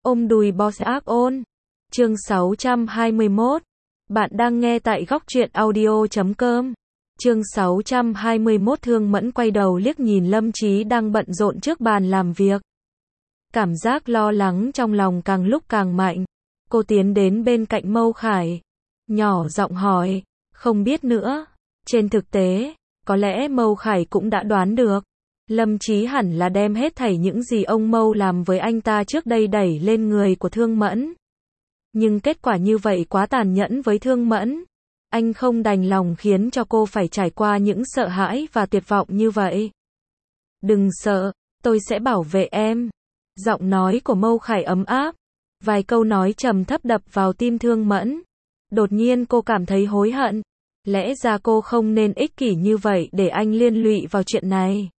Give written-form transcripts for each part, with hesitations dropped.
Ôm đùi boss ác ôn. Chương 621. Bạn đang nghe tại góc truyện audio.com. Chương 621. Thương Mẫn quay đầu liếc nhìn Lâm Chí đang bận rộn trước bàn làm việc. Cảm giác lo lắng trong lòng càng lúc càng mạnh. Cô tiến đến bên cạnh Mâu Khải, nhỏ giọng hỏi, không biết nữa. Trên thực tế, có lẽ Mâu Khải cũng đã đoán được. Lâm Chí hẳn là đem hết thảy những gì ông Mâu làm với anh ta trước đây đẩy lên người của Thương Mẫn. Nhưng kết quả như vậy quá tàn nhẫn với Thương Mẫn. Anh không đành lòng khiến cho cô phải trải qua những sợ hãi và tuyệt vọng như vậy. Đừng sợ, tôi sẽ bảo vệ em. Giọng nói của Mâu Khải ấm áp. Vài câu nói trầm thấp đập vào tim Thương Mẫn. Đột nhiên cô cảm thấy hối hận. Lẽ ra cô không nên ích kỷ như vậy để anh liên lụy vào chuyện này.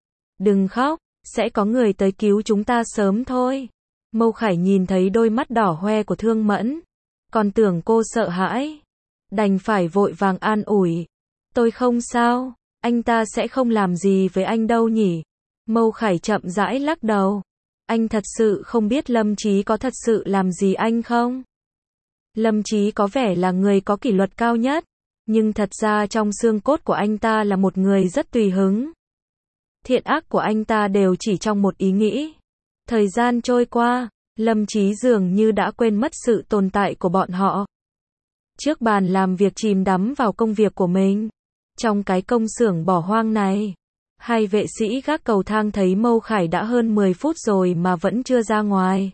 Đừng khóc, sẽ có người tới cứu chúng ta sớm thôi. Mâu Khải nhìn thấy đôi mắt đỏ hoe của Thương Mẫn. Còn tưởng cô sợ hãi. Đành phải vội vàng an ủi. Tôi không sao, anh ta sẽ không làm gì với anh đâu nhỉ. Mâu Khải chậm rãi lắc đầu. Anh thật sự không biết Lâm Chí có thật sự làm gì anh không? Lâm Chí có vẻ là người có kỷ luật cao nhất. Nhưng thật ra trong xương cốt của anh ta là một người rất tùy hứng. Thiện ác của anh ta đều chỉ trong một ý nghĩ. Thời gian trôi qua, Lâm Chí dường như đã quên mất sự tồn tại của bọn họ. Trước bàn làm việc chìm đắm vào công việc của mình. Trong cái công xưởng bỏ hoang này, hai vệ sĩ gác cầu thang thấy Mâu Khải đã hơn 10 phút rồi mà vẫn chưa ra ngoài.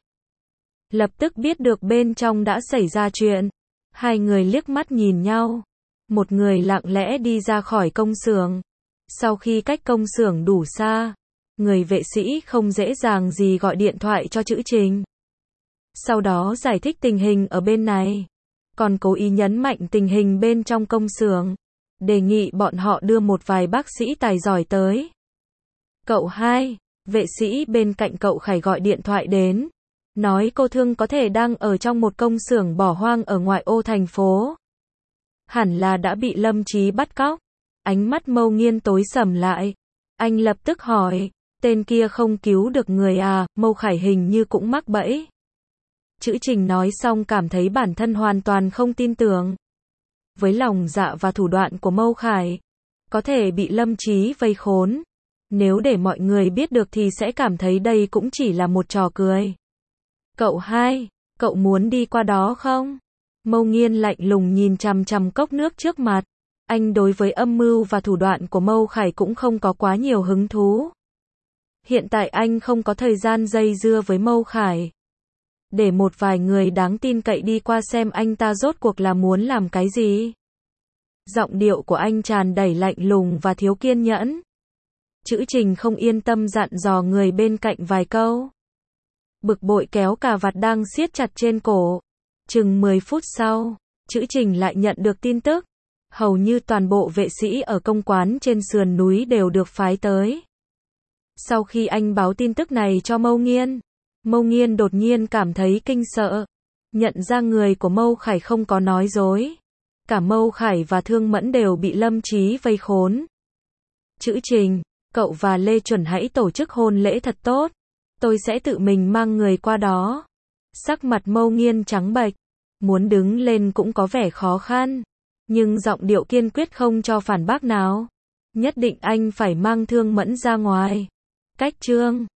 Lập tức biết được bên trong đã xảy ra chuyện. Hai người liếc mắt nhìn nhau. Một người lặng lẽ đi ra khỏi công xưởng. Sau khi cách công xưởng đủ xa, người vệ sĩ không dễ dàng gì gọi điện thoại cho Trữ Trình. Sau đó giải thích tình hình ở bên này. Còn cố ý nhấn mạnh tình hình bên trong công xưởng. Đề nghị bọn họ đưa một vài bác sĩ tài giỏi tới. Cậu hai, vệ sĩ bên cạnh cậu Khải gọi điện thoại đến. Nói cô Thương có thể đang ở trong một công xưởng bỏ hoang ở ngoại ô thành phố. Hẳn là đã bị Lâm Chí bắt cóc. Ánh mắt Mâu Nghiên tối sầm lại. Anh lập tức hỏi, tên kia không cứu được người à? Mâu Khải hình như cũng mắc bẫy. Trữ Trình nói xong cảm thấy bản thân hoàn toàn không tin tưởng. Với lòng dạ và thủ đoạn của Mâu Khải, có thể bị Lâm Chí vây khốn. Nếu để mọi người biết được thì sẽ cảm thấy đây cũng chỉ là một trò cười. Cậu hai, cậu muốn đi qua đó không? Mâu Nghiên lạnh lùng nhìn chằm chằm cốc nước trước mặt. Anh đối với âm mưu và thủ đoạn của Mâu Khải cũng không có quá nhiều hứng thú. Hiện tại anh không có thời gian dây dưa với Mâu Khải. Để một vài người đáng tin cậy đi qua xem anh ta rốt cuộc là muốn làm cái gì. Giọng điệu của anh tràn đầy lạnh lùng và thiếu kiên nhẫn. Trữ Trình không yên tâm dặn dò người bên cạnh vài câu. Bực bội kéo cà vạt đang siết chặt trên cổ. Chừng 10 phút sau, Trữ Trình lại nhận được tin tức. Hầu như toàn bộ vệ sĩ ở công quán trên sườn núi đều được phái tới. Sau khi anh báo tin tức này cho Mâu Nghiên đột nhiên cảm thấy kinh sợ. Nhận ra người của Mâu Khải không có nói dối. Cả Mâu Khải và Thương Mẫn đều bị Lâm Chí vây khốn. Trữ Trình, cậu và Lê Chuẩn hãy tổ chức hôn lễ thật tốt. Tôi sẽ tự mình mang người qua đó. Sắc mặt Mâu Nghiên trắng bệch. Muốn đứng lên cũng có vẻ khó khăn. Nhưng giọng điệu kiên quyết không cho phản bác nào. Nhất định anh phải mang Thương Mẫn ra ngoài. Cách chương